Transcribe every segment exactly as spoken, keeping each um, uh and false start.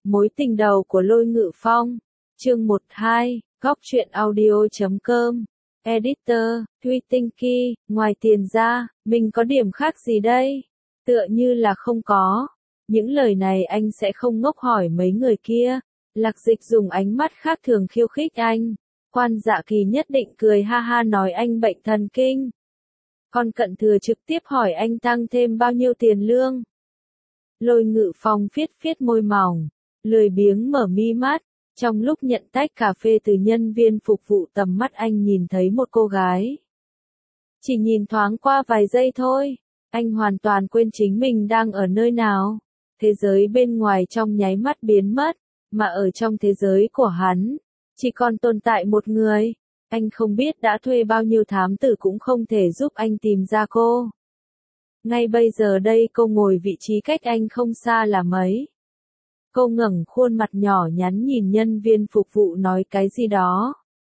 Mối tình đầu của Lôi Ngự Phong. Chương một hai, góc truyện audio chấm com. Editor, Twittinky, ngoài tiền ra, mình có điểm khác gì đây? Tựa như là không có. Những lời này anh sẽ không ngốc hỏi mấy người kia. Lạc Dịch dùng ánh mắt khác thường khiêu khích anh. Quan Dạ Kỳ nhất định cười ha ha nói anh bệnh thần kinh. Còn Cận Thừa trực tiếp hỏi anh tăng thêm bao nhiêu tiền lương. Lôi Ngự Phong phiết phiết môi mỏng, lười biếng mở mi mắt. Trong lúc nhận tách cà phê từ nhân viên phục vụ, tầm mắt anh nhìn thấy một cô gái. Chỉ nhìn thoáng qua vài giây thôi, anh hoàn toàn quên chính mình đang ở nơi nào. Thế giới bên ngoài trong nháy mắt biến mất, mà ở trong thế giới của hắn, chỉ còn tồn tại một người. Anh không biết đã thuê bao nhiêu thám tử cũng không thể giúp anh tìm ra cô. Ngay bây giờ đây cô ngồi vị trí cách anh không xa là mấy. Cô ngẩng khuôn mặt nhỏ nhắn nhìn nhân viên phục vụ nói cái gì đó.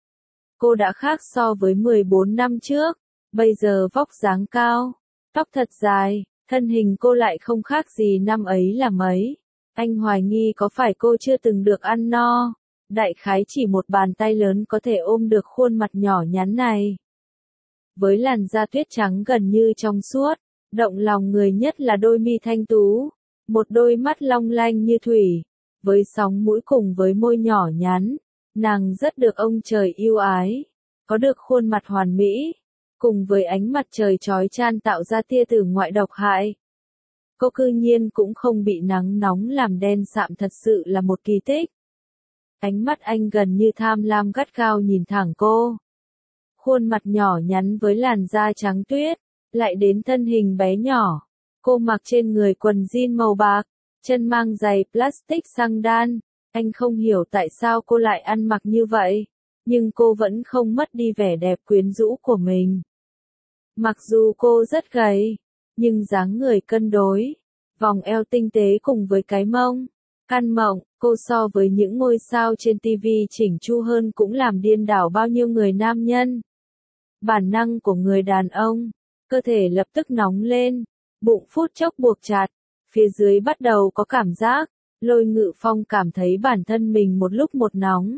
Cô đã khác so với mười bốn năm trước, bây giờ vóc dáng cao, tóc thật dài, thân hình cô lại không khác gì năm ấy là mấy. Anh hoài nghi có phải cô chưa từng được ăn no, đại khái chỉ một bàn tay lớn có thể ôm được khuôn mặt nhỏ nhắn này. Với làn da tuyết trắng gần như trong suốt, động lòng người nhất là đôi mi thanh tú. Một đôi mắt long lanh như thủy, với sóng mũi cùng với môi nhỏ nhắn, nàng rất được ông trời yêu ái, có được khuôn mặt hoàn mỹ, cùng với ánh mặt trời chói chang tạo ra tia tử ngoại độc hại. Cô cư nhiên cũng không bị nắng nóng làm đen sạm, thật sự là một kỳ tích. Ánh mắt anh gần như tham lam gắt gao nhìn thẳng cô. Khuôn mặt nhỏ nhắn với làn da trắng tuyết, lại đến thân hình bé nhỏ. Cô mặc trên người quần jean màu bạc, chân mang giày plastic xăng đan. Anh không hiểu tại sao cô lại ăn mặc như vậy, nhưng cô vẫn không mất đi vẻ đẹp quyến rũ của mình. Mặc dù cô rất gầy, nhưng dáng người cân đối, vòng eo tinh tế cùng với cái mông căn mọng, cô so với những ngôi sao trên ti vi chỉnh chu hơn cũng làm điên đảo bao nhiêu người nam nhân. Bản năng của người đàn ông, cơ thể lập tức nóng lên. Bụng phút chốc buộc chặt, phía dưới bắt đầu có cảm giác. Lôi Ngự Phong cảm thấy bản thân mình một lúc một nóng.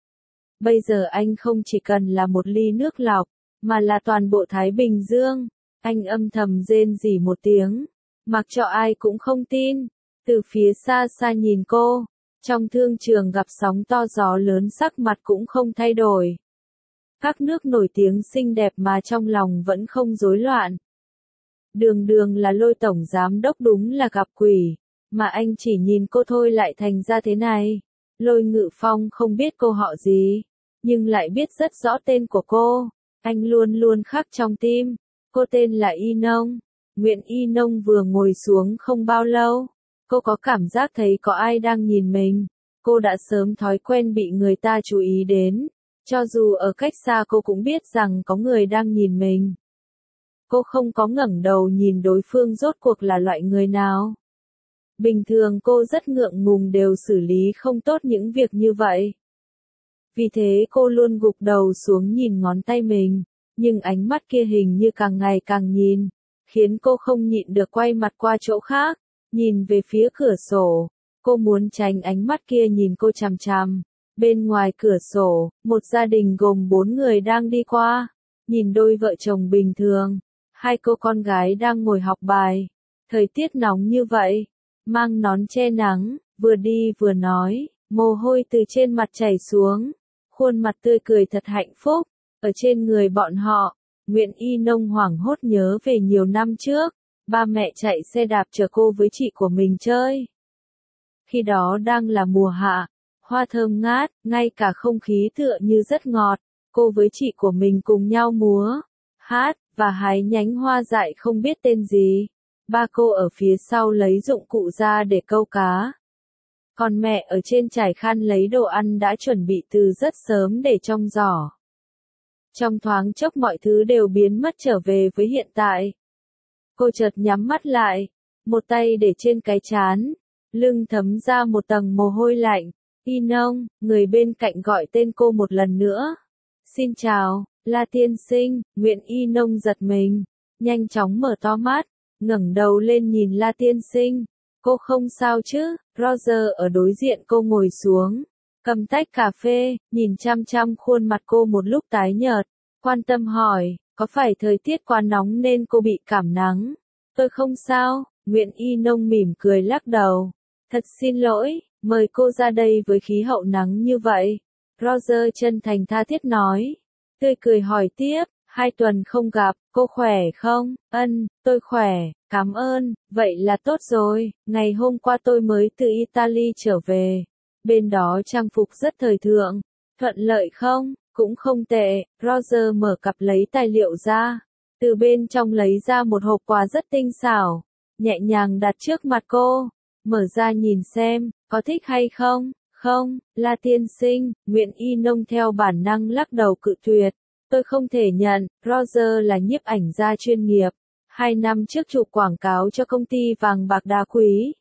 Bây giờ anh không chỉ cần là một ly nước lọc, mà là toàn bộ Thái Bình Dương. Anh âm thầm rên rỉ một tiếng, mặc cho ai cũng không tin. Từ phía xa xa nhìn cô, trong thương trường gặp sóng to gió lớn sắc mặt cũng không thay đổi. Các nước nổi tiếng xinh đẹp mà trong lòng vẫn không rối loạn. Đường đường là Lôi tổng giám đốc đúng là gặp quỷ, mà anh chỉ nhìn cô thôi lại thành ra thế này. Lôi Ngự Phong không biết cô họ gì, nhưng lại biết rất rõ tên của cô. Anh luôn luôn khắc trong tim. Cô tên là Y Nông. Nguyễn Y Nông vừa ngồi xuống không bao lâu, cô có cảm giác thấy có ai đang nhìn mình. Cô đã sớm thói quen bị người ta chú ý đến, cho dù ở cách xa cô cũng biết rằng có người đang nhìn mình. Cô không có ngẩng đầu nhìn đối phương rốt cuộc là loại người nào. Bình thường cô rất ngượng ngùng, đều xử lý không tốt những việc như vậy. Vì thế cô luôn gục đầu xuống nhìn ngón tay mình, nhưng ánh mắt kia hình như càng ngày càng nhìn, khiến cô không nhịn được quay mặt qua chỗ khác, nhìn về phía cửa sổ. Cô muốn tránh ánh mắt kia nhìn cô chằm chằm. Bên ngoài cửa sổ, một gia đình gồm bốn người đang đi qua, nhìn đôi vợ chồng bình thường. Hai cô con gái đang ngồi học bài. Thời tiết nóng như vậy, mang nón che nắng, vừa đi vừa nói, mồ hôi từ trên mặt chảy xuống. Khuôn mặt tươi cười thật hạnh phúc. Ở trên người bọn họ, Nguyễn Y Nông hoảng hốt nhớ về nhiều năm trước, ba mẹ chạy xe đạp chở cô với chị của mình chơi. Khi đó đang là mùa hạ, hoa thơm ngát, ngay cả không khí tựa như rất ngọt. Cô với chị của mình cùng nhau múa, hát, và hái nhánh hoa dại không biết tên gì. Ba cô ở phía sau lấy dụng cụ ra để câu cá. Còn mẹ ở trên trải khăn lấy đồ ăn đã chuẩn bị từ rất sớm để trong giỏ. Trong thoáng chốc mọi thứ đều biến mất trở về với hiện tại. Cô chợt nhắm mắt lại, một tay để trên cái trán, lưng thấm ra một tầng mồ hôi lạnh. Y Nông, người bên cạnh gọi tên cô một lần nữa. Xin chào, La tiên sinh. Nguyễn Y Nông giật mình, nhanh chóng mở to mắt, ngẩng đầu lên nhìn La tiên sinh. Cô không sao chứ? Roger ở đối diện cô ngồi xuống, cầm tách cà phê, nhìn chăm chăm khuôn mặt cô một lúc tái nhợt, quan tâm hỏi, có phải thời tiết quá nóng nên cô bị cảm nắng? Tôi không sao, Nguyễn Y Nông mỉm cười lắc đầu. Thật xin lỗi, mời cô ra đây với khí hậu nắng như vậy. Roger chân thành tha thiết nói. Tươi cười hỏi tiếp, hai tuần không gặp, cô khỏe không? Ân, tôi khỏe, cảm ơn, vậy là tốt rồi, ngày hôm qua tôi mới từ Italy trở về. Bên đó trang phục rất thời thượng, thuận lợi không? Cũng không tệ. Roger mở cặp lấy tài liệu ra, từ bên trong lấy ra một hộp quà rất tinh xảo, nhẹ nhàng đặt trước mặt cô. Mở ra nhìn xem, có thích hay không? Không, La tiên sinh, Nguyễn Y Nông theo bản năng lắc đầu cự tuyệt. Tôi không thể nhận, Roger là nhiếp ảnh gia chuyên nghiệp. Hai năm trước chụp quảng cáo cho công ty vàng bạc đá quý.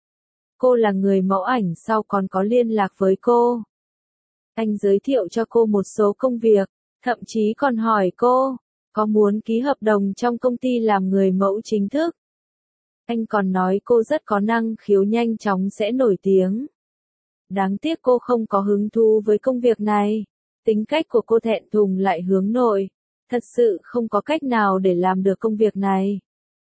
Cô là người mẫu ảnh sau còn có liên lạc với cô. Anh giới thiệu cho cô một số công việc, thậm chí còn hỏi cô, có muốn ký hợp đồng trong công ty làm người mẫu chính thức. Anh còn nói cô rất có năng khiếu nhanh chóng sẽ nổi tiếng. Đáng tiếc cô không có hứng thú với công việc này. Tính cách của cô thẹn thùng lại hướng nội. Thật sự không có cách nào để làm được công việc này.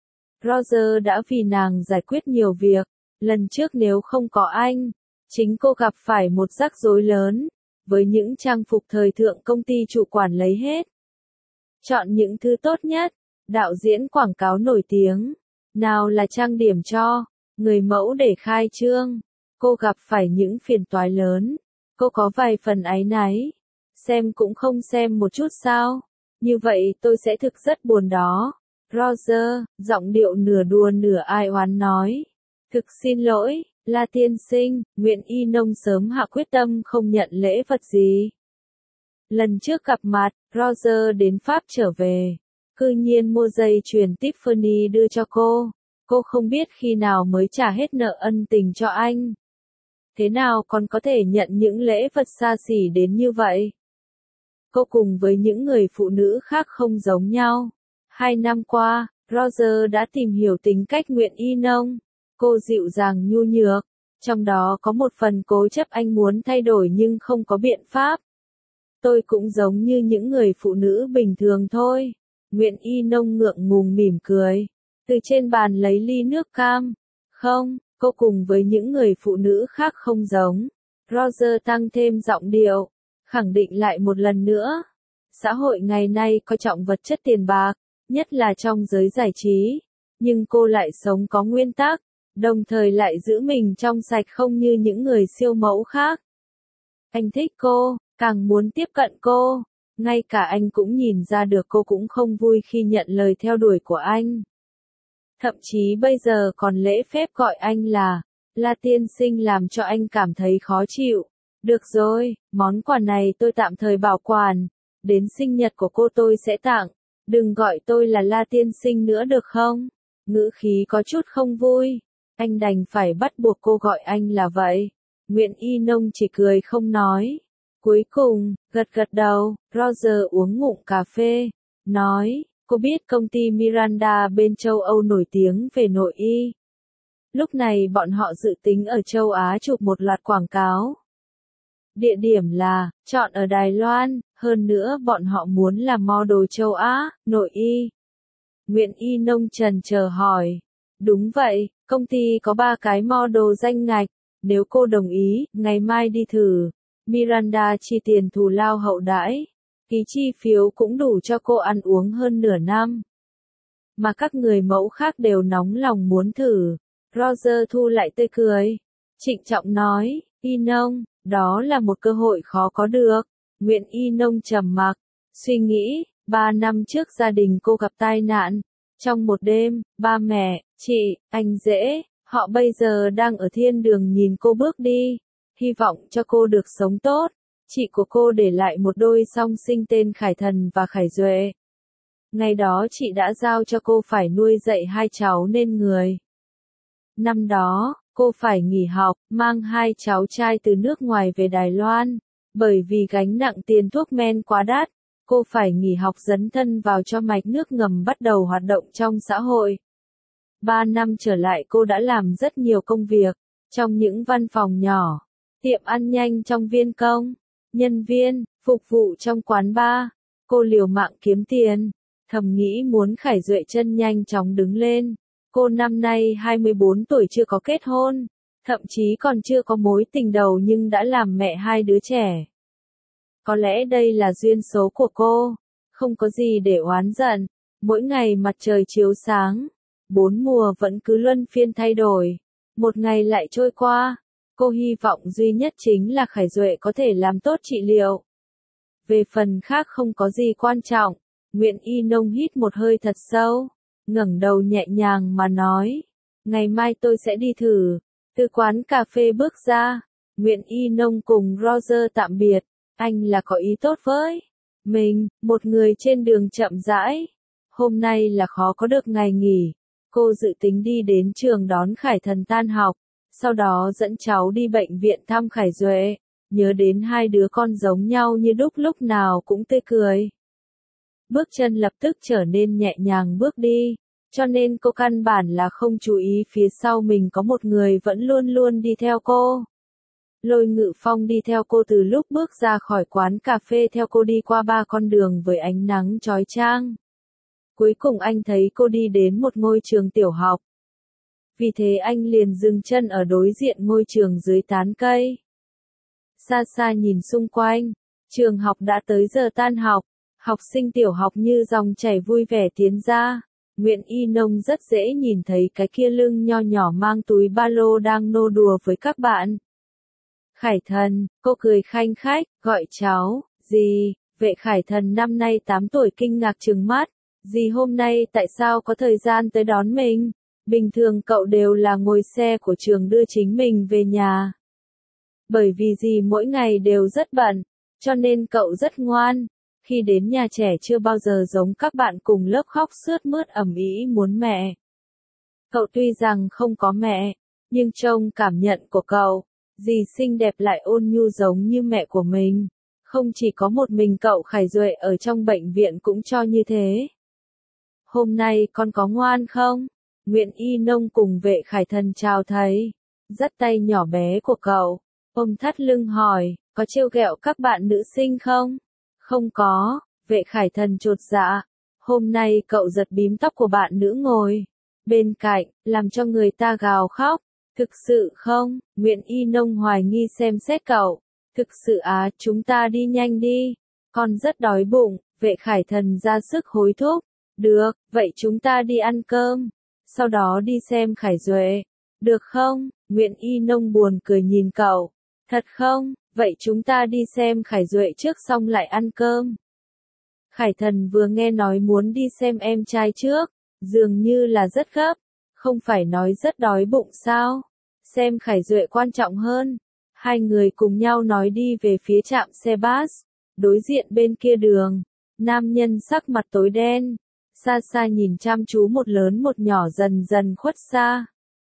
Roger đã vì nàng giải quyết nhiều việc. Lần trước nếu không có anh, chính cô gặp phải một rắc rối lớn. Với những trang phục thời thượng công ty chủ quản lấy hết. Chọn những thứ tốt nhất. Đạo diễn quảng cáo nổi tiếng. Nào là trang điểm cho người mẫu để khai trương. Cô gặp phải những phiền toái lớn. Cô có vài phần áy náy. Xem cũng không xem một chút sao. Như vậy tôi sẽ thực rất buồn đó. Roger, giọng điệu nửa đùa nửa ai oán nói. Thực xin lỗi, La tiên sinh, Nguyễn Y Nông sớm hạ quyết tâm không nhận lễ vật gì. Lần trước gặp mặt, Roger đến Pháp trở về. Cư nhiên mua dây chuyền Tiffany đưa cho cô. Cô không biết khi nào mới trả hết nợ ân tình cho anh. Thế nào còn có thể nhận những lễ vật xa xỉ đến như vậy? Cô cùng với những người phụ nữ khác không giống nhau. Hai năm qua, Roger đã tìm hiểu tính cách Nguyễn Y Nông. Cô dịu dàng nhu nhược. Trong đó có một phần cố chấp anh muốn thay đổi nhưng không có biện pháp. Tôi cũng giống như những người phụ nữ bình thường thôi. Nguyễn Y Nông ngượng ngùng mỉm cười. Từ trên bàn lấy ly nước cam. Không, cô cùng với những người phụ nữ khác không giống. Roger tăng thêm giọng điệu. Khẳng định lại một lần nữa. Xã hội ngày nay coi trọng vật chất tiền bạc, nhất là trong giới giải trí. Nhưng cô lại sống có nguyên tắc, đồng thời lại giữ mình trong sạch không như những người siêu mẫu khác. Anh thích cô, càng muốn tiếp cận cô. Ngay cả anh cũng nhìn ra được cô cũng không vui khi nhận lời theo đuổi của anh. Thậm chí bây giờ còn lễ phép gọi anh là La tiên sinh làm cho anh cảm thấy khó chịu. Được rồi, món quà này tôi tạm thời bảo quản. Đến sinh nhật của cô tôi sẽ tặng. Đừng gọi tôi là La tiên sinh nữa được không? Ngữ khí có chút không vui. Anh đành phải bắt buộc cô gọi anh là vậy. Nguyễn Y Nông chỉ cười không nói. Cuối cùng, gật gật đầu, Roger uống ngụm cà phê. Nói, cô biết công ty Miranda bên châu Âu nổi tiếng về nội y. Lúc này bọn họ dự tính ở châu Á chụp một loạt quảng cáo. Địa điểm là, chọn ở Đài Loan, hơn nữa bọn họ muốn làm model châu Á, nội y. Nguyễn Y Nông trần chờ hỏi. Đúng vậy, công ty có ba cái model danh ngạch, nếu cô đồng ý, ngày mai đi thử. Miranda chi tiền thù lao hậu đãi. Ký chi phiếu cũng đủ cho cô ăn uống hơn nửa năm. Mà các người mẫu khác đều nóng lòng muốn thử. Roger thu lại tươi cười. Trịnh trọng nói, Y Nông, đó là một cơ hội khó có được. Nguyễn Y Nông trầm mặc, suy nghĩ, ba năm trước gia đình cô gặp tai nạn. Trong một đêm, ba mẹ, chị, anh rể, họ bây giờ đang ở thiên đường nhìn cô bước đi. Hy vọng cho cô được sống tốt. Chị của cô để lại một đôi song sinh tên Khải Thần và Khải Duệ. Ngày đó chị đã giao cho cô phải nuôi dạy hai cháu nên người. Năm đó, cô phải nghỉ học, mang hai cháu trai từ nước ngoài về Đài Loan. Bởi vì gánh nặng tiền thuốc men quá đắt, cô phải nghỉ học dấn thân vào cho mạch nước ngầm bắt đầu hoạt động trong xã hội. Ba năm trở lại cô đã làm rất nhiều công việc, trong những văn phòng nhỏ, tiệm ăn nhanh trong viên công, nhân viên, phục vụ trong quán bar. Cô liều mạng kiếm tiền, thầm nghĩ muốn Khải Duệ chân nhanh chóng đứng lên. Cô năm nay hai mươi bốn tuổi chưa có kết hôn, thậm chí còn chưa có mối tình đầu nhưng đã làm mẹ hai đứa trẻ. Có lẽ đây là duyên số của cô, không có gì để oán giận. Mỗi ngày mặt trời chiếu sáng, bốn mùa vẫn cứ luân phiên thay đổi. Một ngày lại trôi qua, cô hy vọng duy nhất chính là Khải Duệ có thể làm tốt trị liệu. Về phần khác không có gì quan trọng. Nguyễn Y Nông hít một hơi thật sâu, ngẩng đầu nhẹ nhàng mà nói, ngày mai tôi sẽ đi thử. Từ quán cà phê bước ra, Nguyễn Y Nông cùng Roger tạm biệt, anh là có ý tốt với mình, một người trên đường chậm rãi. Hôm nay là khó có được ngày nghỉ, cô dự tính đi đến trường đón Khải Thần tan học, sau đó dẫn cháu đi bệnh viện thăm Khải Duệ, nhớ đến hai đứa con giống nhau như đúc lúc nào cũng tươi cười. Bước chân lập tức trở nên nhẹ nhàng bước đi, cho nên cô căn bản là không chú ý phía sau mình có một người vẫn luôn luôn đi theo cô. Lôi Ngự Phong đi theo cô từ lúc bước ra khỏi quán cà phê theo cô đi qua ba con đường với ánh nắng chói chang. Cuối cùng anh thấy cô đi đến một ngôi trường tiểu học. Vì thế anh liền dừng chân ở đối diện ngôi trường dưới tán cây. Xa xa nhìn xung quanh, trường học đã tới giờ tan học. Học sinh tiểu học như dòng chảy vui vẻ tiến ra. Nguyễn Y Nông rất dễ nhìn thấy cái kia lưng nho nhỏ mang túi ba lô đang nô đùa với các bạn. Khải Thần, cô cười khanh khách, gọi cháu, dì. Vệ Khải Thần năm nay tám tuổi kinh ngạc trừng mắt. Dì hôm nay tại sao có thời gian tới đón mình? Bình thường cậu đều là ngồi xe của trường đưa chính mình về nhà. Bởi vì dì mỗi ngày đều rất bận, cho nên cậu rất ngoan. Khi đến nhà trẻ chưa bao giờ giống các bạn cùng lớp khóc sướt mướt ầm ĩ muốn mẹ. Cậu tuy rằng không có mẹ, nhưng trông cảm nhận của cậu, dì xinh đẹp lại ôn nhu giống như mẹ của mình. Không chỉ có một mình cậu Khải Duệ ở trong bệnh viện cũng cho như thế. Hôm nay con có ngoan không? Nguyễn Y Nông cùng Vệ Khải Thần chào thầy. Dắt tay nhỏ bé của cậu, ôm thắt lưng hỏi, có trêu ghẹo các bạn nữ sinh không? Không có, Vệ Khải Thần chột dạ. Hôm nay cậu giật bím tóc của bạn nữ ngồi bên cạnh, làm cho người ta gào khóc. Thực sự không? Nguyễn Y Nông hoài nghi xem xét cậu. Thực sự á, chúng ta đi nhanh đi. Con rất đói bụng. Vệ Khải Thần ra sức hối thúc. Được, vậy chúng ta đi ăn cơm. Sau đó đi xem Khải Duệ. Được không? Nguyễn Y Nông buồn cười nhìn cậu. Thật không? Vậy chúng ta đi xem Khải Duệ trước xong lại ăn cơm. Khải Thần vừa nghe nói muốn đi xem em trai trước, dường như là rất gấp, không phải nói rất đói bụng sao? Xem Khải Duệ quan trọng hơn. Hai người cùng nhau nói đi về phía trạm xe bus, đối diện bên kia đường, nam nhân sắc mặt tối đen, xa xa nhìn chăm chú một lớn một nhỏ dần dần khuất xa.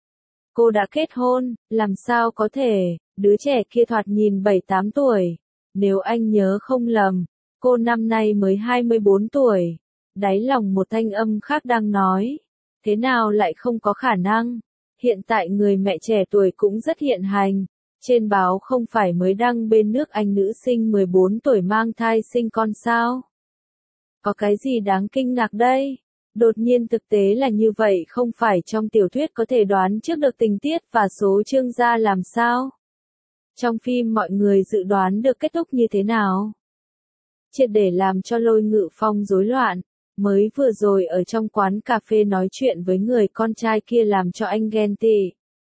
Cô đã kết hôn, làm sao có thể, đứa trẻ kia thoạt nhìn bảy tám tuổi. Nếu anh nhớ không lầm, cô năm nay mới hai mươi bốn tuổi. Đáy lòng một thanh âm khác đang nói, thế nào lại không có khả năng. Hiện tại người mẹ trẻ tuổi cũng rất hiện hành. Trên báo không phải mới đăng bên nước Anh nữ sinh mười bốn tuổi mang thai sinh con sao? Có cái gì đáng kinh ngạc đây? Đột nhiên thực tế là như vậy không phải trong tiểu thuyết có thể đoán trước được tình tiết và số chương ra làm sao? Trong phim mọi người dự đoán được kết thúc như thế nào? Triệt để làm cho Lôi Ngự Phong rối loạn, mới vừa rồi ở trong quán cà phê nói chuyện với người con trai kia làm cho anh ghen tị.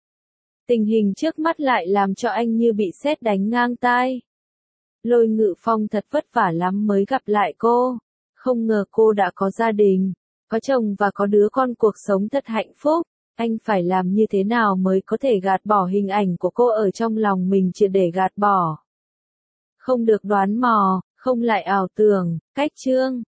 Tình hình trước mắt lại làm cho anh như bị sét đánh ngang tai. Lôi Ngự Phong thật vất vả lắm mới gặp lại cô, không ngờ cô đã có gia đình, có chồng và có đứa con, cuộc sống thật hạnh phúc. Anh phải làm như thế nào mới có thể gạt bỏ hình ảnh của cô ở trong lòng mình, triệt để gạt bỏ. Không được đoán mò, không lại ảo tưởng, cách chương.